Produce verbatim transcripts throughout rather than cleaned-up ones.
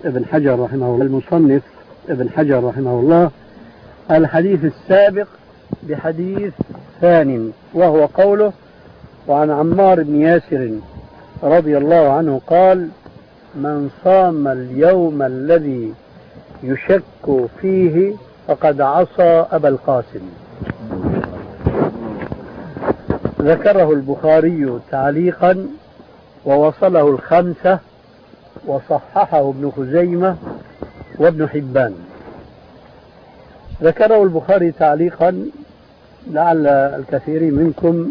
ابن حجر رحمه الله المصنف ابن حجر رحمه الله الحديث السابق بحديث ثان، وهو قوله: وعن عمار بن ياسر رضي الله عنه قال: من صام اليوم الذي يشك فيه فقد عصى أبا القاسم. ذكره البخاري تعليقا ووصله الخمسة وصححه ابن خزيمة وابن حبان. ذكره البخاري تعليقا لعل الكثير منكم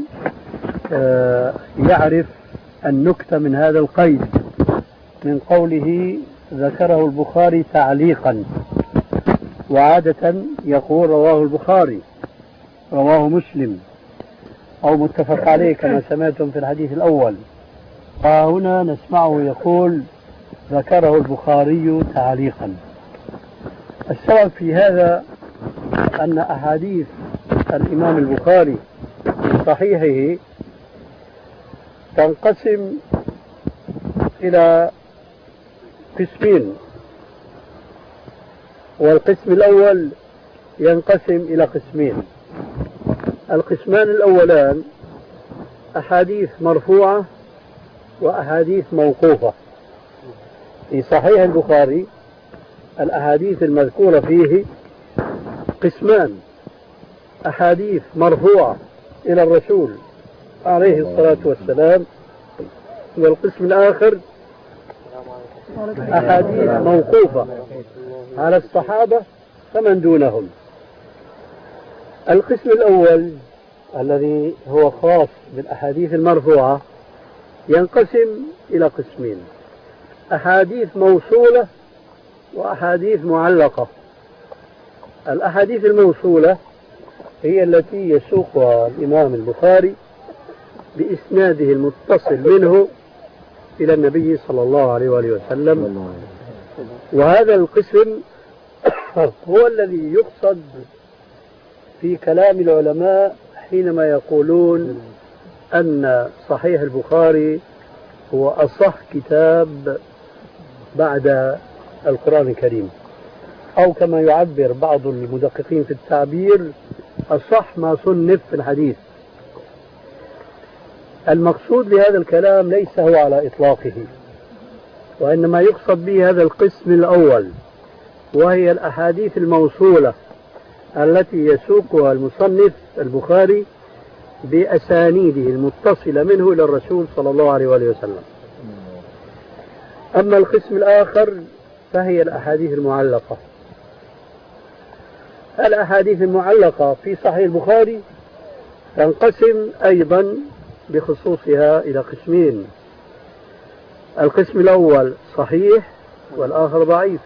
يعرف النكتة من هذا القيد، من قوله ذكره البخاري تعليقا، وعادة يقول رواه البخاري، رواه مسلم، أو متفق عليه كما سمعتم في الحديث الأول. فهنا نسمعه يقول ذكره البخاري تعليقا. السبب في هذا أن أحاديث الإمام البخاري في صحيحه تنقسم إلى قسمين، والقسم الأول ينقسم إلى قسمين. القسمان الأولان أحاديث مرفوعة وأحاديث موقوفة. في صحيح البخاري الأحاديث المذكورة فيه قسمان: أحاديث مرفوعة إلى الرسول عليه الصلاة والسلام، والقسم الآخر أحاديث موقوفة على الصحابة فمن دونهم. القسم الأول الذي هو خاص بالأحاديث المرفوعة ينقسم إلى قسمين: أحاديث موصولة وأحاديث معلقة. الأحاديث الموصولة هي التي يسوقها الإمام البخاري بإسناده المتصل منه إلى النبي صلى الله عليه وآله وسلم، وهذا القسم هو الذي يقصد في كلام العلماء حينما يقولون أن صحيح البخاري هو أصح كتاب بعد القرآن الكريم، أو كما يعبر بعض المدققين في التعبير: أصح ما صنف في الحديث. المقصود بهذا الكلام ليس هو على إطلاقه، وإنما يقصد به هذا القسم الأول، وهي الأحاديث الموصولة التي يسوقها المصنف البخاري بأسانيده المتصلة منه إلى الرسول صلى الله عليه وآله وسلم. أما القسم الآخر فهي الأحاديث المعلقة. الأحاديث المعلقة في صحيح البخاري تنقسم أيضا بخصوصها إلى قسمين: القسم الأول صحيح والآخر ضعيف.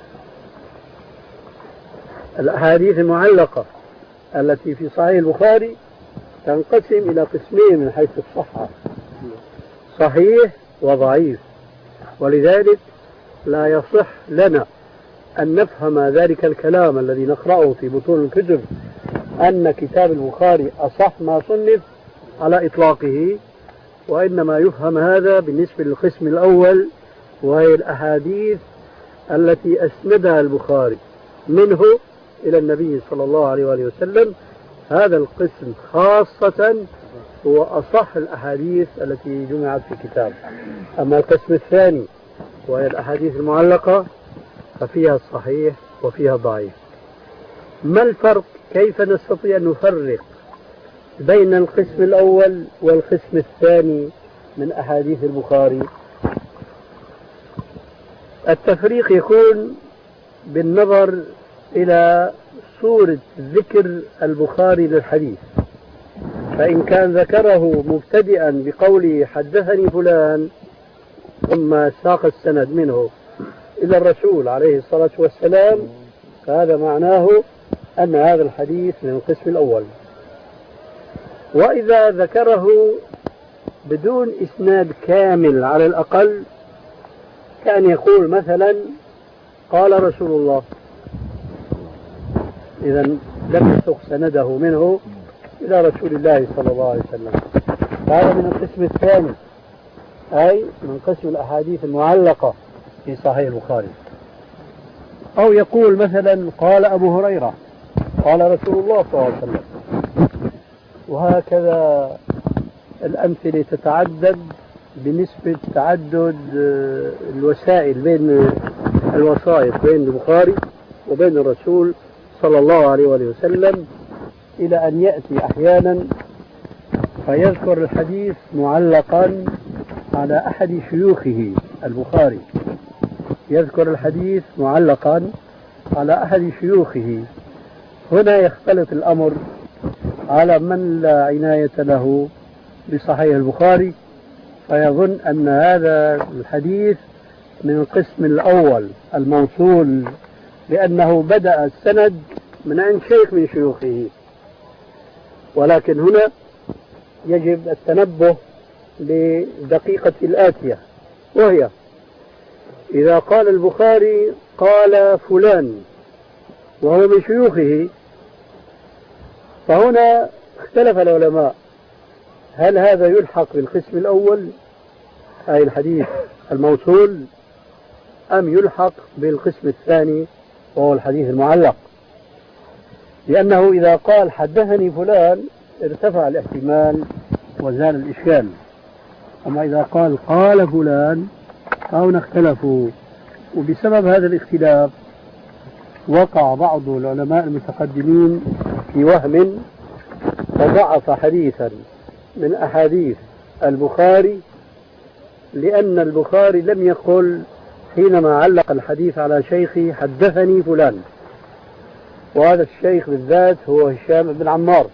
الأحاديث المعلقة التي في صحيح البخاري تنقسم إلى قسمين من حيث الصحة: صحيح وضعيف. ولذلك لا يصح لنا أن نفهم ذلك الكلام الذي نقرأه في بطون الكتب أن كتاب البخاري أصح ما صنف على إطلاقه، وإنما يفهم هذا بالنسبة للقسم الأول، وهي الأحاديث التي أسندها البخاري منه إلى النبي صلى الله عليه وآله وسلم. هذا القسم خاصة هو أصح الأحاديث التي جمعت في كتاب. أما القسم الثاني وهي الأحاديث المعلقة ففيها الصحيح وفيها الضعيف. ما الفرق؟ كيف نستطيع أن نفرق بين القسم الأول والقسم الثاني من أحاديث البخاري؟ التفريق يكون بالنظر إلى صورة ذكر البخاري للحديث. فإن كان ذكره مبتدئا بقوله حدثني فلان ثم ساق السند منه إلى الرسول عليه الصلاة والسلام، فهذا معناه أن هذا الحديث من القسم الأول. وإذا ذكره بدون إسناد كامل على الأقل، كان يقول مثلا قال رسول الله، إذا لم يسق سنده منه إلى رسول الله صلى الله عليه وسلم. هذا من القسم الثاني، أي من قسم الأحاديث المعلقة في صحيح البخاري. أو يقول مثلا قال أبو هريرة قال رسول الله صلى الله عليه وسلم. وهكذا الأمثلة تتعدد بنسبة تعدد الوسائل بين الوسائط بين البخاري وبين الرسول صلى الله عليه وآله وسلم، إلى أن يأتي أحيانا فيذكر الحديث معلقا على أحد شيوخه. البخاري يذكر الحديث معلقا على أحد شيوخه. هنا يختلط الأمر على من لا عناية له بصحيح البخاري، فيظن أن هذا الحديث من القسم الأول الموصول، لأنه بدأ السند من عند شيخ من شيوخه. ولكن هنا يجب التنبه لدقيقة الآتية، وهي إذا قال البخاري قال فلان وهو من شيوخه، فهنا اختلف العلماء هل هذا يلحق بالقسم الأول أي الحديث الموصول، أم يلحق بالقسم الثاني وهو الحديث المعلق. لأنه إذا قال حدثني فلان ارتفع الاحتمال وزال الإشكال، أما إذا قال قال فلان فهنا اختلفوا. وبسبب هذا الاختلاف وقع بعض العلماء المتقدمين في وهم وضعف حديثا من أحاديث البخاري، لأن البخاري لم يقل حينما علق الحديث على شيخي حدثني فلان، وهذا الشيخ بالذات هو هشام بن عمار.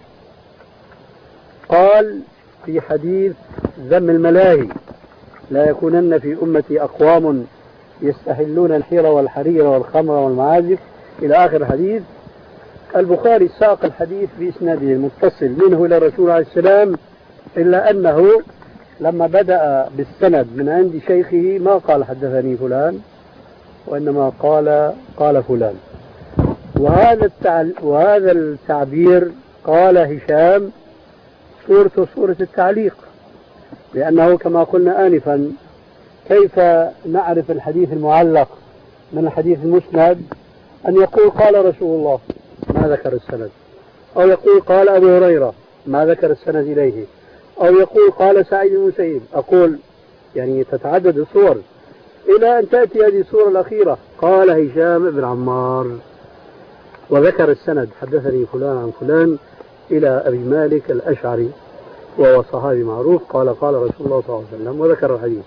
قال في حديث ذم الملاهي لا يكونن في أمتي أقوام يستحلون الحير والحرير والخمر والمعازف إلى آخر الحديث. البخاري ساق الحديث بإسناده المتصل منه إلى الرسول عليه السلام، إلا أنه لما بدأ بالسند من عند شيخه ما قال حدثني فلان، وإنما قال قال فلان. وهذا التعل... وهذا التعبير قال هشام صورة صورة التعليق، لأنه كما قلنا آنفا كيف نعرف الحديث المعلق من الحديث المسند؟ أن يقول قال رسول الله ما ذكر السند، أو يقول قال أبو هريرة ما ذكر السند إليه، أو يقول قال سعيد بن المسيب. أقول يعني تتعدد الصور إلى أن تأتي هذه الصورة الأخيرة قال هشام بن عمار وذكر السند حدثني فلان عن فلان إلى أبي مالك الأشعري وهو صحابي معروف قال قال رسول الله صلى الله عليه وسلم وذكر الحديث.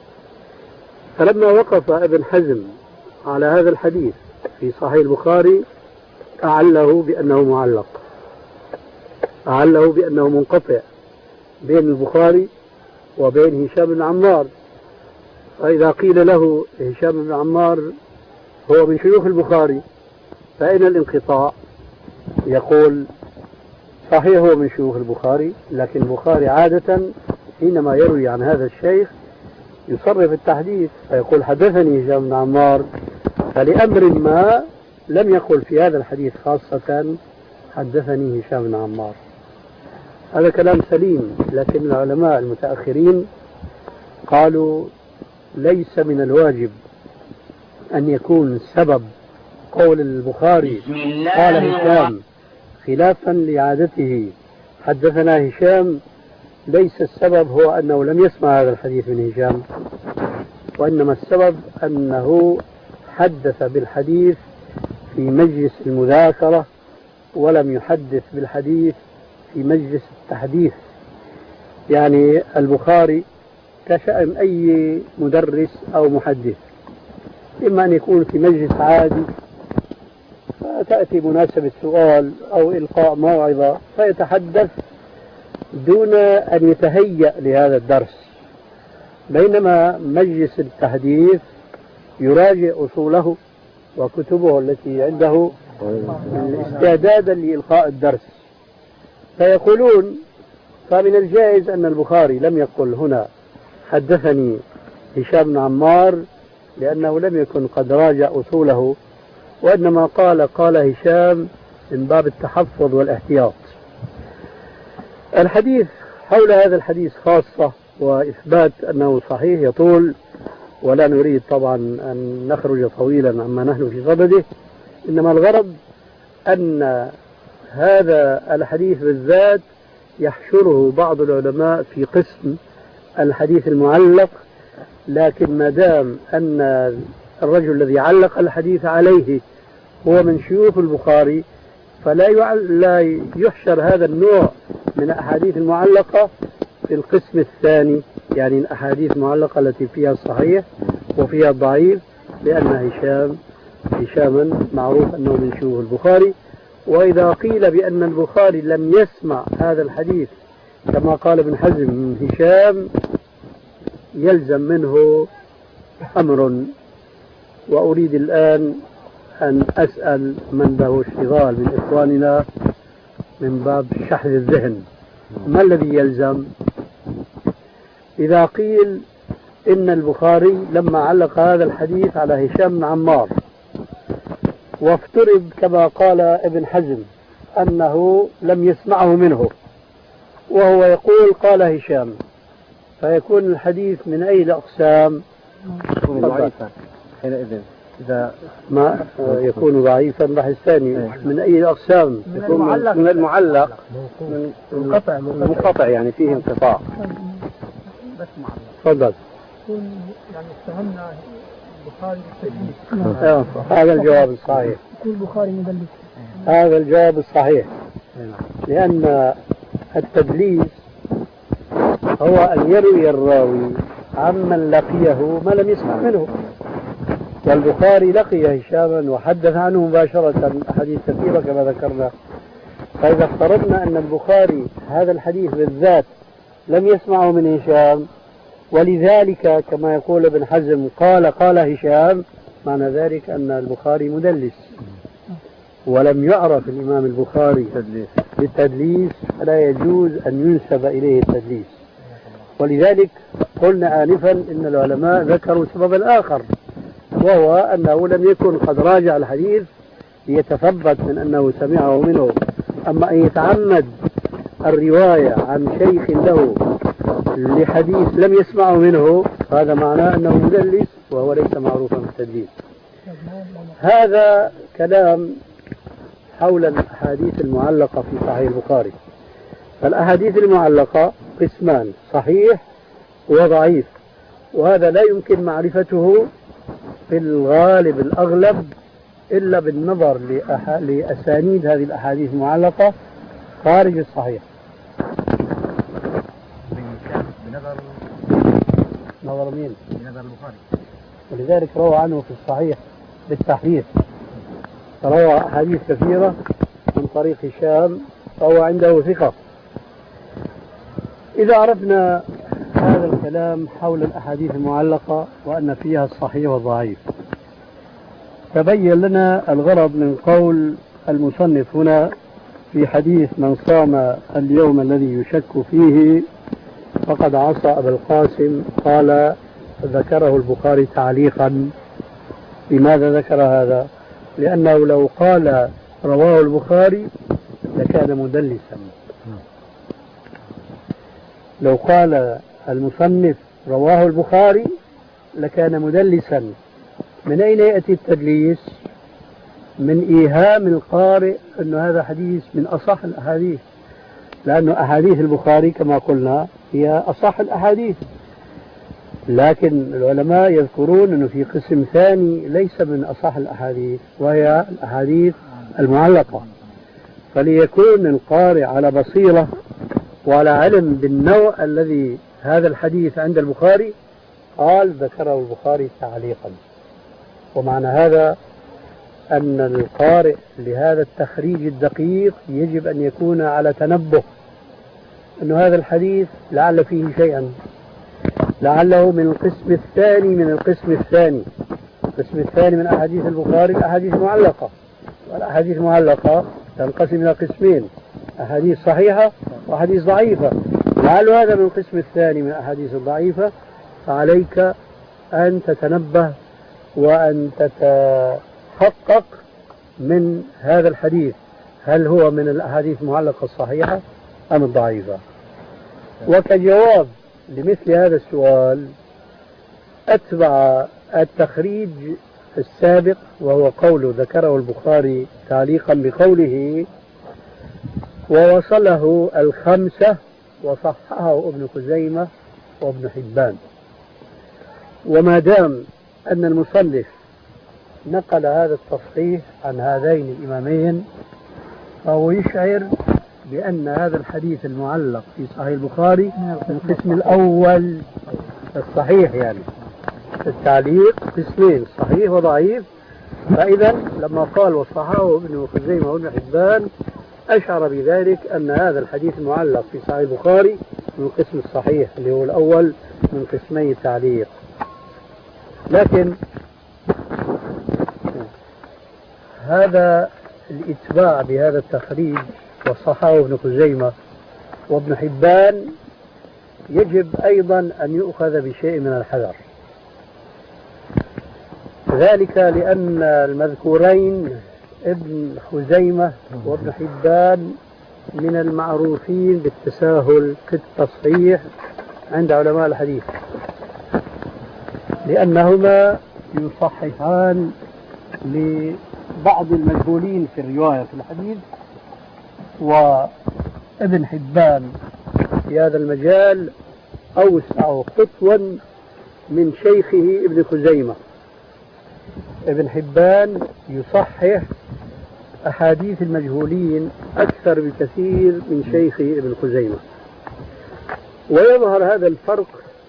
فلما وقف ابن حزم على هذا الحديث في صحيح البخاري أعله بأنه معلق، أعله بأنه منقطع بين البخاري وبين هشام بن عمار. فإذا قيل له هشام بن عمار هو من شيوخ البخاري فأين الانقطاع؟ يقول صحيح هو من شيوخ البخاري، لكن البخاري عادة حينما يروي عن هذا الشيخ يصرف التحديث فيقول حدثني هشام بن عمار، فلأمر ما لم يقل في هذا الحديث خاصة حدثني هشام بن عمار. هذا كلام سليم، لكن العلماء المتأخرين قالوا ليس من الواجب أن يكون سبب قول البخاري قال هشام خلافا لعادته حدثنا هشام، ليس السبب هو أنه لم يسمع هذا الحديث من هشام، وإنما السبب أنه حدث بالحديث في مجلس المذاكرة ولم يحدث بالحديث في مجلس التحديث. يعني البخاري كشأن أي مدرس أو محدث، إما أن يكون في مجلس عادي فتأتي مناسبة سؤال أو إلقاء موعظة فيتحدث دون أن يتهيأ لهذا الدرس، بينما مجلس التحديث يراجع أصوله وكتبه التي عنده استعدادا لإلقاء الدرس. فيقولون فمن الجائز أن البخاري لم يقل هنا حدثني هشام بن عمار لأنه لم يكن قد راجع أصوله، وإنما قال قال هشام من باب التحفظ والاحتياط. الحديث حول هذا الحديث خاصة وإثبات أنه صحيح يطول، ولا نريد طبعا أن نخرج طويلا عما نحن في صدده، إنما الغرض أن هذا الحديث بالذات يحشره بعض العلماء في قسم الحديث المعلق، لكن ما دام أن الرجل الذي علق الحديث عليه هو من شيوخ البخاري فلا لا يحشر هذا النوع من الأحاديث المعلقة في القسم الثاني، يعني الأحاديث المعلقة التي فيها الصحيح وفيها الضعيف، لأن هشام هشاما معروف أنه من شيوخ البخاري. وإذا قيل بأن البخاري لم يسمع هذا الحديث كما قال ابن حزم من هشام يلزم منه أمر، وأريد الآن أن أسأل من له اشتغال من إخواننا من باب شحذ الذهن، ما الذي يلزم؟ إذا قيل إن البخاري لما علق هذا الحديث على هشام بن عمار وافترض كما قال ابن حزم أنه لم يسمعه منه وهو يقول قال هشام، فيكون الحديث من أي الأقسام؟ يكون ضعيفا حينئذ. إذا ما يكون ضعيفا بحث ثاني. من أي الأقسام؟ يكون من المعلق من منقطع منقطع يعني فيه انقطاع. بس معلق. تفضل. يكون يعني استهمنا البخاري بالتدليس. هذا الجواب الصحيح. يكون البخاري مدلس. هذا الجواب الصحيح، لأن التدليس هو أن يروي الراوي عمن لقيه ما لم يسمع منه، والبخاري لقي هشاما وحدث عنه مباشرة أحاديث كثيرة كما ذكرنا. فإذا افترضنا أن البخاري هذا الحديث بالذات لم يسمعه من هشام، ولذلك كما يقول ابن حزم قال قال هشام، معنى ذلك أن البخاري مدلس، ولم يعرف الإمام البخاري بالتدليس، فلا يجوز أن ينسب إليه التدليس. ولذلك قلنا آنفا إن العلماء ذكروا سببا آخر، وهو أنه لم يكن قد راجع الحديث ليتثبت من أنه سمعه منه. أما أن يتعمد الرواية عن شيخ له لحديث لم يسمعه منه، هذا معناه أنه مدلس وهو ليس معروفا بالتدليس. هذا كلام حول الأحاديث المعلقة في صحيح البخاري. فالأحاديث المعلقة قسمان: صحيح وضعيف، وهذا لا يمكن معرفته في الغالب الأغلب إلا بالنظر لأسانيد هذه الأحاديث المعلقة خارج الصحيح. بنظر نظر مين؟ بنظر البخاري. ولذلك روى عنه في الصحيح بالتحديث، روى أحاديث كثيرة من طريق هشام فهو عنده ثقة. إذا عرفنا هذا الكلام حول الأحاديث المعلقة وأن فيها الصحيح والضعيف، تبين لنا الغرض من قول المصنف هنا في حديث من صام اليوم الذي يشك فيه فقد عصى أبا القاسم. قال ذكره البخاري تعليقا. لماذا ذكر هذا؟ لأنه لو قال رواه البخاري لكان مدلسا. لو قال المصنف رواه البخاري لكان مدلسا. من أين يأتي التدليس؟ من إيهام القارئ أن هذا حديث من أصح الأحاديث، لأن أحاديث البخاري كما قلنا هي أصح الأحاديث، لكن العلماء يذكرون أنه في قسم ثاني ليس من أصح الأحاديث وهي الأحاديث المعلقة. فليكون القارئ على بصيرة وعلى علم بالنوع الذي هذا الحديث عند البخاري، قال ذكره البخاري تعليقا. ومعنى هذا أن القارئ لهذا التخريج الدقيق يجب أن يكون على تنبه أن هذا الحديث لعل فيه شيئا، لعله من القسم الثاني من القسم الثاني القسم الثاني من أحاديث البخاري الأحاديث المعلقة. والأحاديث المعلقة تنقسم إلى قسمين: أحاديث صحيحة وأحاديث ضعيفة. لعل هذا من القسم الثاني من الأحاديث الضعيفة، فعليك أن تتنبه وأن تتحقق من هذا الحديث، هل هو من الأحاديث المعلقة الصحيحة أم الضعيفة. وكجواب لمثل هذا السؤال أتبع التخريج السابق، وهو قول ذكره البخاري تعليقا بقوله ووصله الخمسة وصححه ابن خزيمة وابن حبان. وما دام أن المصنف نقل هذا التصحيح عن هذين الإمامين فهو يشعر بأن هذا الحديث المعلق في صحيح البخاري من القسم الأول الصحيح، يعني التعليق قسمين صحيح وضعيف. فإذا لما قال وصححه ابن خزيمة وابن حبان أشعر بذلك أن هذا الحديث المعلق في صحيح البخاري من القسم الصحيح اللي هو الأول من قسمي التعليق. لكن هذا الاتباع بهذا التخريج وصححه ابن خزيمة وابن حبان يجب أيضا أن يؤخذ بشيء من الحذر، ذلك لأن المذكورين ابن خزيمة وابن حبان من المعروفين بالتساهل في التصحيح عند علماء الحديث، لأنهما يصححان لبعض المجهولين في الرواية في الحديث، وابن حبان في هذا المجال أوسع خطوا من شيخه ابن خزيمة. ابن حبان يصحح أحاديث المجهولين أكثر بكثير من شيخه ابن خزيمة، ويظهر هذا الفرق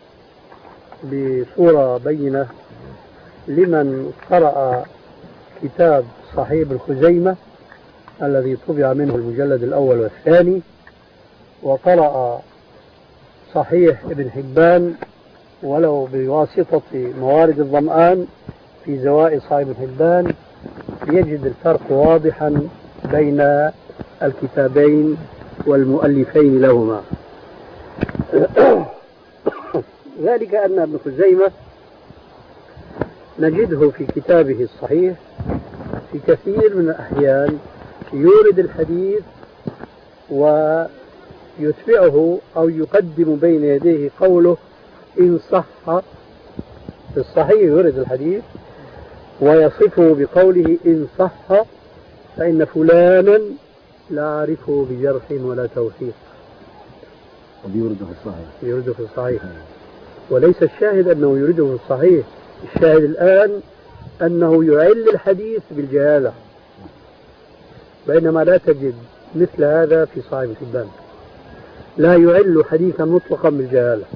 بصورة بينة لمن قرأ كتاب صحيح ابن خزيمة الذي طبع منه المجلد الأول والثاني، وقرأ صحيح ابن حبان ولو بواسطة موارد الظمآن في زوائد صحيح ابن حبان، يجد الفرق واضحا بين الكتابين والمؤلفين لهما. ذلك أن ابن خزيمة نجده في كتابه الصحيح في كثير من الأحيان يورد الحديث ويتبعه أو يقدم بين يديه قوله إن صح. في الصحيح يورد الحديث ويصفه بقوله إن صح فإن فلانا لا أعرفه بجرح ولا توثيق، ويورده في الصحيح يورده في الصحيح. وليس الشاهد أنه يورده في الصحيح، الشاهد الآن أنه يعل الحديث بالجهالة، بينما لا تجد مثل هذا في صحيح ابن حبان، لا يعل حديثا مطلقا بالجهالة،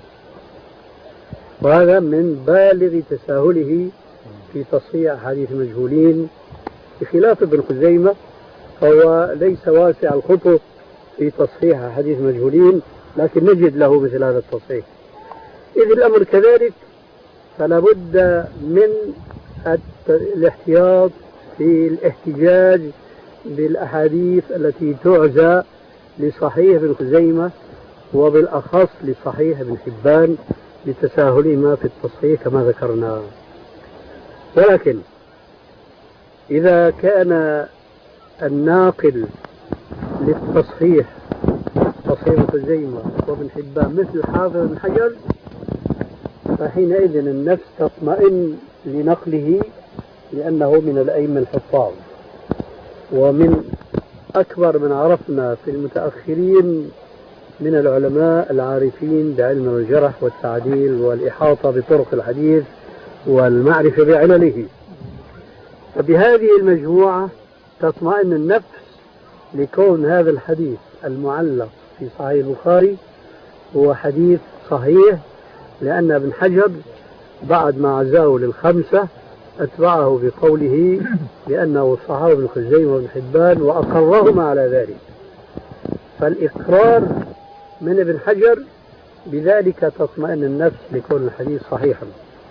وهذا من بالغ تساهله في تصحيح حديث المجهولين، بخلاف ابن خزيمة فهو ليس واسع الخطو في تصحيح حديث المجهولين، لكن نجد له مثل هذا التصحيح. إذ الأمر كذلك فلا بد من الاحتياط في الاحتجاج بالأحاديث التي تعزى لصحيح ابن خزيمة وبالأخص لصحيح ابن حبان لتساهلهما في التصحيح كما ذكرنا. ولكن إذا كان الناقل للتصحيح تصحيح ابن خزيمة وابن حبان مثل حافظ بن حجر فحينئذ النفس تطمئن لنقله، لأنه من الأئمة الحفاظ ومن أكبر من عرفنا في المتأخرين من العلماء العارفين بعلم الجرح والتعديل والإحاطة بطرق الحديث والمعرفة بعلله. فبهذه المجموعة تطمئن النفس لكون هذا الحديث المعلق في صحيح البخاري هو حديث صحيح، لأن ابن حجر بعد ما عزاه للخمسة أتبعه بقوله بأنه صحابه ابن خزيمة وابن حبان وأقرهما على ذلك. فالإقرار من ابن حجر بذلك تطمئن النفس لكون الحديث صحيحا.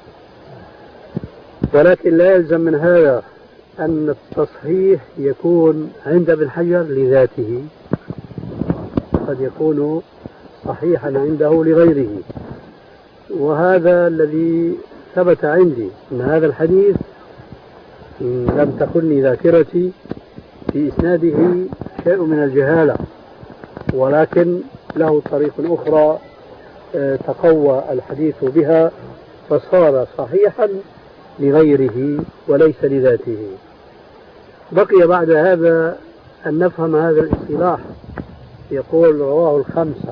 ولكن لا يلزم من هذا أن التصحيح يكون عند ابن حجر لذاته، قد يكون صحيحا عنده لغيره. وهذا الذي ثبت عندي أن هذا الحديث لم تخني ذاكرتي في إسناده شيء من الجهالة، ولكن له طريق أخرى تقوى الحديث بها، فصار صحيحا لغيره وليس لذاته. بقي بعد هذا أن نفهم هذا الاصطلاح. يقول رواه الخمسة.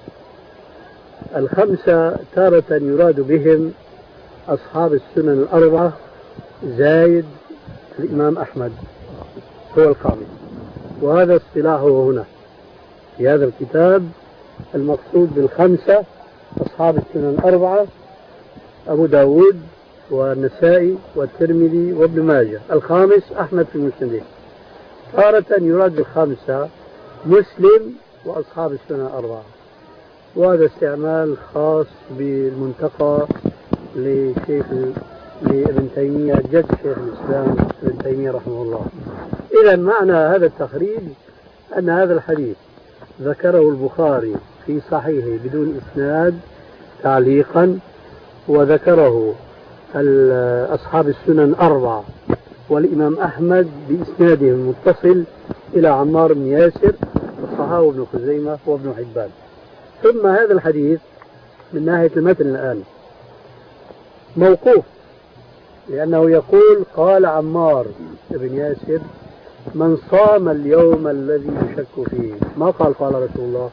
الخمسة تارة يراد بهم أصحاب السنن الأربعة زايد الإمام أحمد هو الخامس، وهذا اصطلاحه هنا في هذا الكتاب. المقصود بالخمسة أصحاب السنن الأربعة أبو داود والنسائي والترمذي وابن ماجه، الخامس أحمد في مسنده. تارة يراد بالخمسة مسلم وأصحاب السنن الأربعة، وهذا استعمال خاص بالمنتقى لشيخ لابن تيمية جد شيخ الإسلام ابن تيمية رحمه الله. إذا معنى هذا التخريج أن هذا الحديث ذكره البخاري في صحيحه بدون إسناد تعليقا، وذكره أصحاب السنن الأربعة والإمام أحمد بإسناده المتصل إلى عمار بن ياسر وصححه ابن خزيمة وابن حبان. ثم هذا الحديث من ناحية المتن الآن موقوف، لأنه يقول قال عمار بن ياسر من صام اليوم الذي يشك فيه، ما قال قال رسول الله.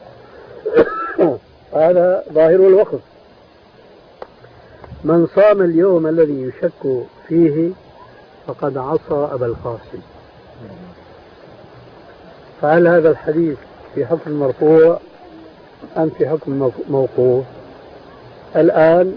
هذا ظاهر الوقف. من صام اليوم الذي يشك فيه فقد عصى أبا القاسم. فهل هذا الحديث في حكم مرفوع أم في حكم موقوف؟ الآن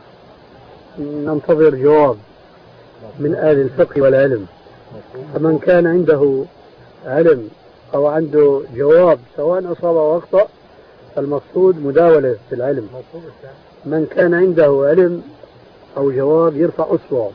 ننتظر جواب من أهل الفقه والعلم، فمن كان عنده علم أو عنده جواب سواء أصاب أو أخطأ فالمقصود مداولة في العلم. من كان عنده علم أو جواب يرفع أصبعه.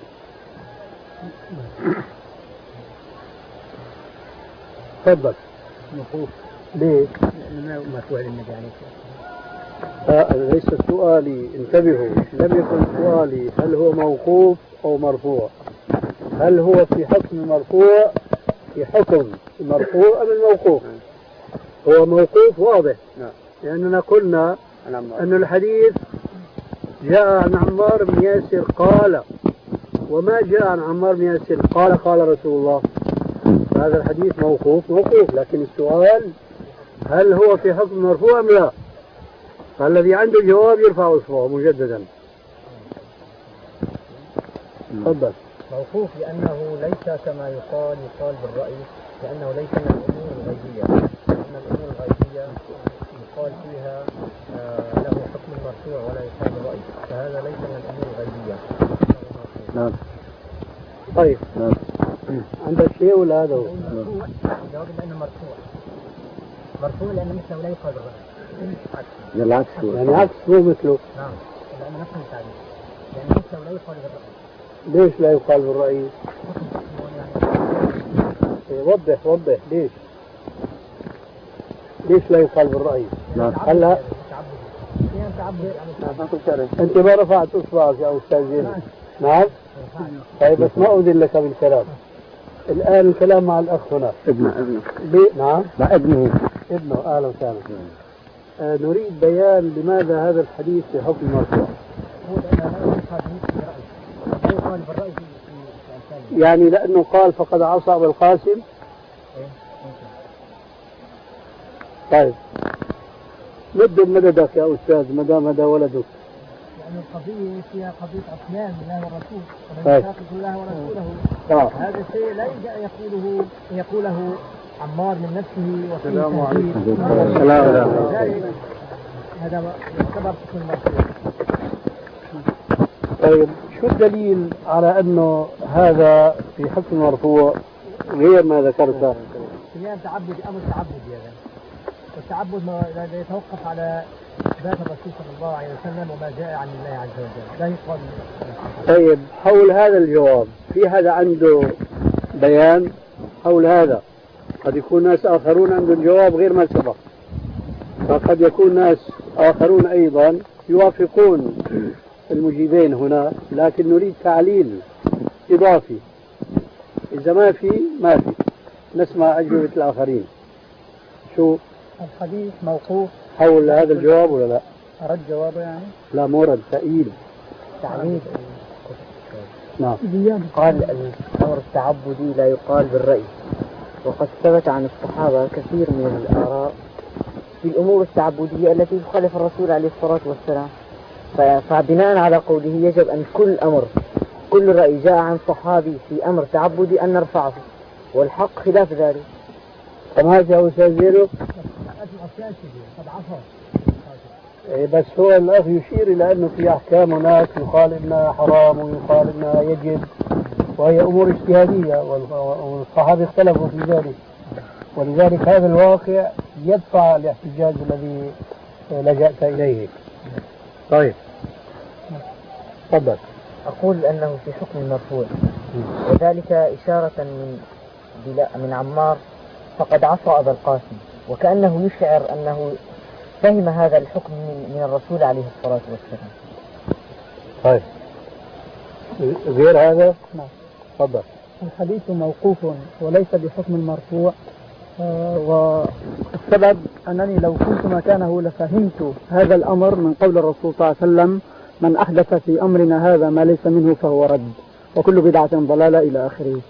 تفضل. موقوف. ليه؟ لأنه ما سؤال النبي عليه الصلاة والسلام. ليس سؤالي، انتبهوا، لم يكن سؤالي هل هو موقوف أو مرفوع، هل هو في حكم المرفوع في حكم المرفوع أم الموقوف؟ هو موقوف واضح، لأننا قلنا أن الحديث جاء عن عمار بن ياسر قال، وما جاء عن عمار بن ياسر قال قال رسول الله. هذا الحديث موقوف موقوف، لكن السؤال هل هو في حكم مرفوع أم لا؟ فالذي عنده جواب يرفع اصبعه مجددا. تفضل. موقوف لأنه ليس كما يقال يقال بالرأي، لأنه ليس من الأمور الغيبية، لأن الأمور الغيبية يقال فيها آه له حكم المرفوع ولا يقال بالرأي، فهذا ليس من الأمور الغيبية. نعم. طيب. نعم. عندك شيء ولا هذا هو؟ الجواب بأنه مرفوع. مرفوع لأنه مثله لا يقال بالرأي. بالعكس، يعني عكس مو مثله. نعم، لأنه نفس التعريف، لأنه مثله لا يقال بالرأي. ليش لا يقال بالرأي؟ وضح وضح ليش؟ ليش لا يقال بالرأي؟ هلا أنت ما رفعت إصبعك يا أستاذ زين. نعم؟ طيب بس ما أذن لك بالكلام. الآن الكلام مع الأخ هنا. ابنه ابنه. نعم؟ مع ابنه. ابنه أهلا وسهلا. آه نريد بيان لماذا هذا الحديث في حكم مرفوع. يعني لأنه قال فقد عصى أبا القاسم. طيب مد مددك يا أستاذ ما دام هذا ولدك. لأن القضية فيها قضية عصيان لله والرسول، ومن طيب. يشاقق الله ورسوله. آه. هذا الشيء لا يجب أن يقوله يقوله عمار من نفسه وفيه السلام عليكم. تهديد. السلام عليكم. هذا يعتبر حكم مرفوع. طيب شو الدليل على أنه هذا في حكم مرفوع غير ما ذكرته؟ صيام تعبدي أمر تعبدي هذا، والتعبد ما لا يتوقف على ذات الرسول صلى الله عليه وسلم وما جاء عن الله عز وجل، لا يقال. طيب حول هذا الجواب في هذا عنده بيان حول هذا؟ قد يكون ناس آخرون عندهم جواب غير ما سبق، وقد يكون ناس آخرون أيضا يوافقون المجيبين هنا، لكن نريد تعليل إضافي. إذا ما في ما في نسمع أجوبة الآخرين. شو الحديث موقوف حول هذا الجواب ولا لا؟ رد جوابه يعني؟ لا مو رد، تأييد. تعليل. نعم. قال الأمر التعبدي لا يقال بالرأي، وقد ثبت عن الصحابة كثير من الآراء في الأمور التعبدية التي تخالف الرسول عليه الصلاة والسلام، فبناء على قوله يجب أن كل أمر كل رأي جاء عن صحابي في أمر تعبدي أن نرفعه، والحق خلاف ذلك. كما جاء سيزيرو بس هو الأخ يشير إلى أنه في أحكام هناك يقال إنها حرام ويقال إنها يجب، وهي أمور اجتهادية والصحابة اختلفوا في ذلك، ولذلك هذا الواقع يدفع الاحتجاج الذي لجأت إليه. طيب تفضل. أقول أنه في حكم المرفوع، وذلك إشارة من من عمار فقد عصى أبا القاسم، وكأنه يشعر أنه فهم هذا الحكم من الرسول عليه الصلاة والسلام. طيب غير هذا؟ نعم تفضل. الحديث موقوف وليس بحكم المرفوع، آه والسبب أنني لو كنت مكانه لفهمت هذا الأمر من قول الرسول صلى الله عليه وسلم: من أحدث في أمرنا هذا ما ليس منه فهو رد، وكل بدعة ضلالة إلى آخره.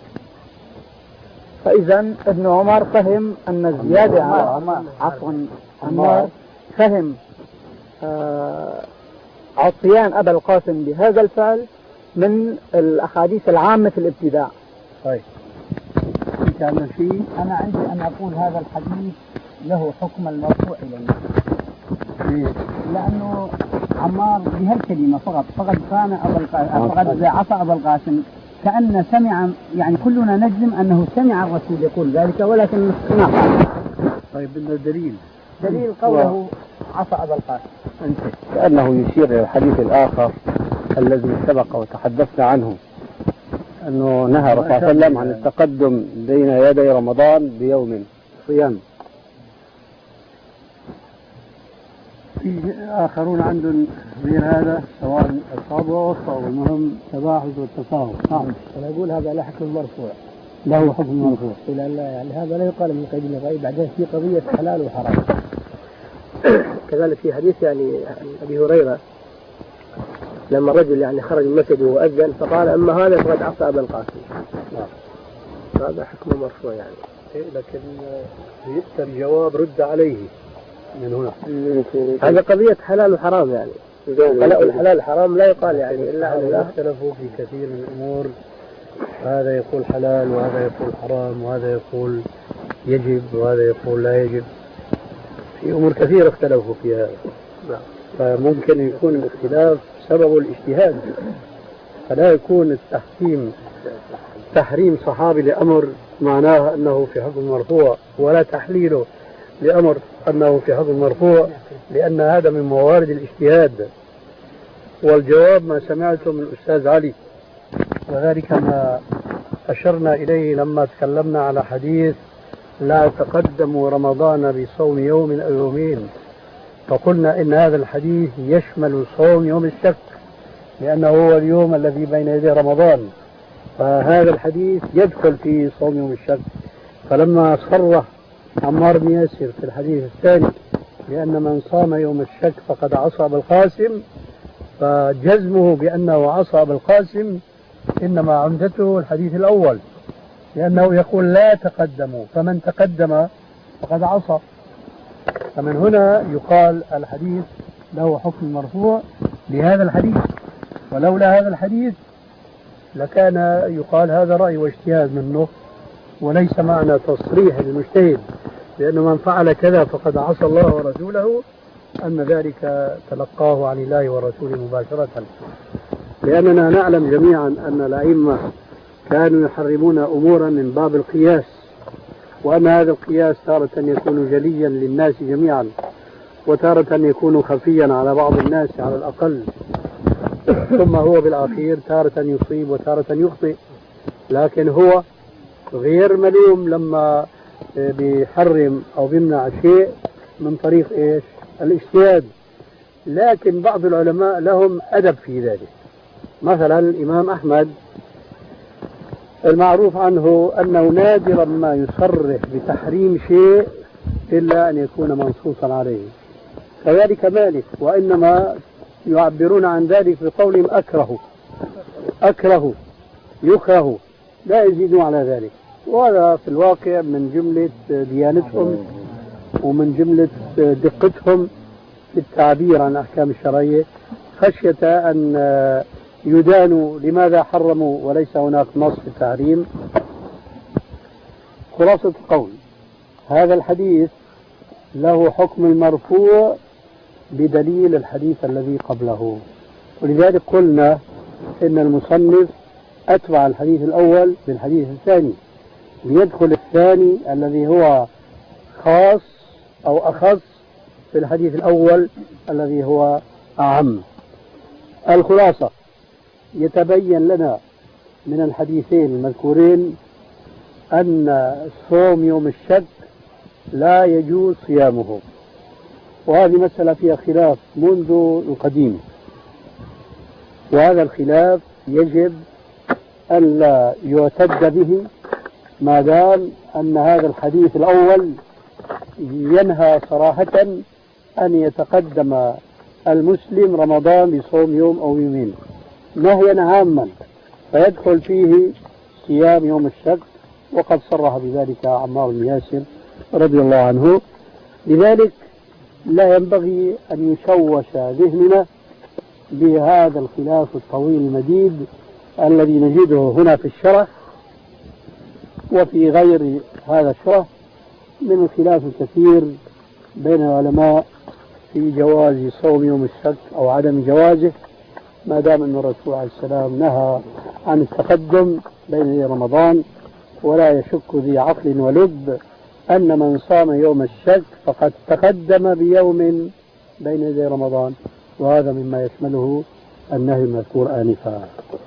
فإذا ابن عمر فهم أن الزيادة على عفوا عمار فهم آه عصيان أبا القاسم بهذا الفعل من الأحاديث العامة في الابتداع. طيب كان شيء أنا عندي أن أقول هذا الحديث له حكم المرفوع إليه، لأنه عمار بهالكلمة فقط فقد كان أبا القاسم فقد عصى أبا القاسم، كأن سمع، يعني كلنا نجزم أنه سمع الرسول يقول ذلك ولكن سمع. طيب بدنا دليل دليل قوله عصى أبا القاسم. أنت كأنه يشير إلى الحديث الآخر الذي سبق وتحدثنا عنه، أنه نهى الرسول صلى الله عليه وسلم عن التقدم بين يدي رمضان بيوم صيام. في آخرون عندهم غير هذا سواء أصاب ووصى، والمهم تباعد والتصاوب. نعم. أنا أقول هذا لا حكم مرفوع، له حكم مرفوع. إلى لا يعني هذا لا يقال من قيد الغيب. بعدين في قضية حلال وحرام. كذلك في حديث يعني عن أبي هريرة لما الرجل يعني خرج من المسجد وأذن فقال: أما هذا فقد عصى أبا القاسم. نعم. هذا حكم مرفوع يعني. لكن يأتي الجواب رد عليه من هنا. هذا قضية حلال وحرام يعني. الحلال حرام لا يقال يعني إلا عن الله. اختلفوا في كثير من الأمور، هذا يقول حلال وهذا يقول حرام وهذا يقول يجب وهذا يقول لا يجب. في أمور كثيرة اختلفوا فيها، فممكن يكون الاختلاف سبب الاجتهاد، فلا يكون التحكيم تحريم صحابي لأمر معناه أنه في حكم مرفوع، ولا تحليله لأمر أنه في حكم مرفوع، لأن هذا من موارد الاجتهاد. والجواب ما سمعته من الأستاذ علي، وذلك ما أشرنا إليه لما تكلمنا على حديث لا تقدموا رمضان بصوم يوم أو يومين، فقلنا إن هذا الحديث يشمل صوم يوم الشك لأنه هو اليوم الذي بين يدي رمضان، فهذا الحديث يدخل في صوم يوم الشك. فلما صرح عمار بن ياسر في الحديث الثاني لأن من صام يوم الشك فقد عصى أبا القاسم، فجزمه بأنه عصى أبا القاسم إنما عمدته الحديث الأول، لأنه يقول لا تقدموا، فمن تقدم فقد عصى. فمن هنا يقال الحديث له حكم مرفوع لهذا الحديث، ولولا هذا الحديث لكان يقال هذا رأي واجتهاد منه، وليس معنى تصريح المجتهد لأنه من فعل كذا فقد عصى الله ورسوله أن ذلك تلقاه عن الله ورسوله مباشرة، لأننا نعلم جميعا أن الأئمة كانوا يحرمون أمورا من باب القياس، وأن هذا القياس تارة يكون جليا للناس جميعا، وتارة يكون خفيا على بعض الناس على الأقل، ثم هو بالأخير تارة يصيب وتارة يخطئ. لكن هو غير ملوم لما بيحرم أو بيمنع شيء من طريق إيش؟ الاجتهاد. لكن بعض العلماء لهم أدب في ذلك. مثلا الإمام أحمد المعروف عنه أنه نادرا ما يصرح بتحريم شيء إلا أن يكون منصوصا عليه، كذلك مالك، وإنما يعبرون عن ذلك بقولهم أكره أكره يكره، لا يزيدون على ذلك. وهذا في الواقع من جملة ديانتهم ومن جملة دقتهم في التعبير عن الأحكام الشرعية، خشية أن يدانوا لماذا حرموا وليس هناك نص في التحريم. خلاصة القول، هذا الحديث له حكم المرفوع بدليل الحديث الذي قبله، ولذلك قلنا إن المصنف أتبع الحديث الأول بالحديث الثاني ليدخل الثاني الذي هو خاص أو أخص في الحديث الأول الذي هو أعم. الخلاصة، يتبين لنا من الحديثين المذكورين أن صوم يوم الشك لا يجوز صيامه، وهذه مسألة فيها خلاف منذ القديم، وهذا الخلاف يجب ألا يعتد به ما دام أن هذا الحديث الأول ينهى صراحة أن يتقدم المسلم رمضان بصوم يوم أو يومين نهيا عاما فيدخل فيه صيام يوم الشك، وقد صرح بذلك عمار بن ياسر رضي الله عنه. لذلك لا ينبغي أن يشوش ذهننا بهذا الخلاف الطويل المديد الذي نجده هنا في الشرح وفي غير هذا الشرح من الخلاف الكثير بين العلماء في جواز صوم يوم الشك أو عدم جوازه، ما دام أن الرسول عليه السلام نهى عن التقدم بين رمضان. ولا يشك ذي عقل ولب أن من صام يوم الشك فقد تقدم بيوم بين يدي رمضان، وهذا مما يشمله النهي المذكور آنفا.